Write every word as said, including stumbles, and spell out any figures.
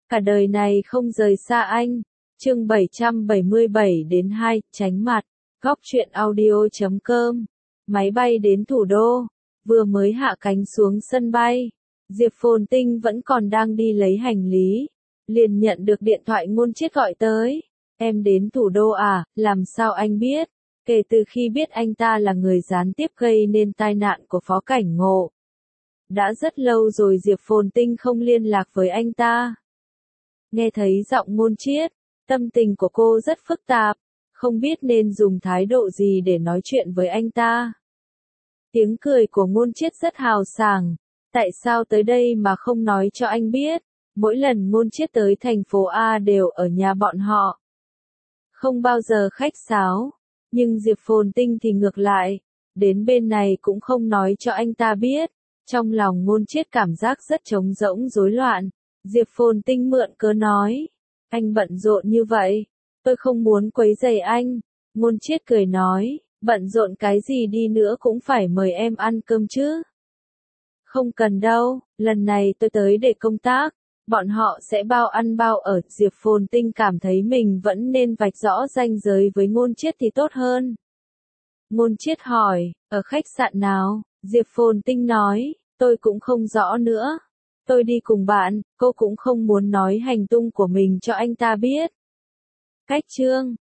cả đời này không rời xa anh. Chương bảy trăm bảy mươi bảy đến hai, tránh mặt. Góc truyện audio chấm com. Máy bay đến thủ đô, vừa mới hạ cánh xuống sân bay, Diệp Phồn Tinh vẫn còn đang đi lấy hành lý, liền nhận được điện thoại Ngôn Chiết gọi tới. Em đến thủ đô à, làm sao anh biết? Kể từ khi biết anh ta là người gián tiếp gây nên tai nạn của Phó Cảnh Ngộ, đã rất lâu rồi Diệp Phồn Tinh không liên lạc với anh ta. Nghe thấy giọng Ngôn Chiết, tâm tình của cô rất phức tạp, không biết nên dùng thái độ gì để nói chuyện với anh ta. Tiếng cười của Ngôn Chiết rất hào sảng, tại sao tới đây mà không nói cho anh biết? Mỗi lần Ngôn Chiết tới thành phố A đều ở nhà bọn họ, không bao giờ khách sáo, nhưng Diệp Phồn Tinh thì ngược lại, đến bên này cũng không nói cho anh ta biết. Trong lòng Ngôn Chiết cảm giác rất trống rỗng rối loạn. Diệp Phồn Tinh mượn cớ nói, anh bận rộn như vậy, tôi không muốn quấy rầy anh. Ngôn Chiết cười nói, bận rộn cái gì đi nữa cũng phải mời em ăn cơm chứ. Không cần đâu, lần này tôi tới để công tác, bọn họ sẽ bao ăn bao ở. Diệp Phồn Tinh cảm thấy mình vẫn nên vạch rõ ranh giới với Ngôn Chiết thì tốt hơn. Ngôn Chiết hỏi, ở khách sạn nào? Diệp Phồn Tinh nói, tôi cũng không rõ nữa. Tôi đi cùng bạn, cô cũng không muốn nói hành tung của mình cho anh ta biết. Cách chương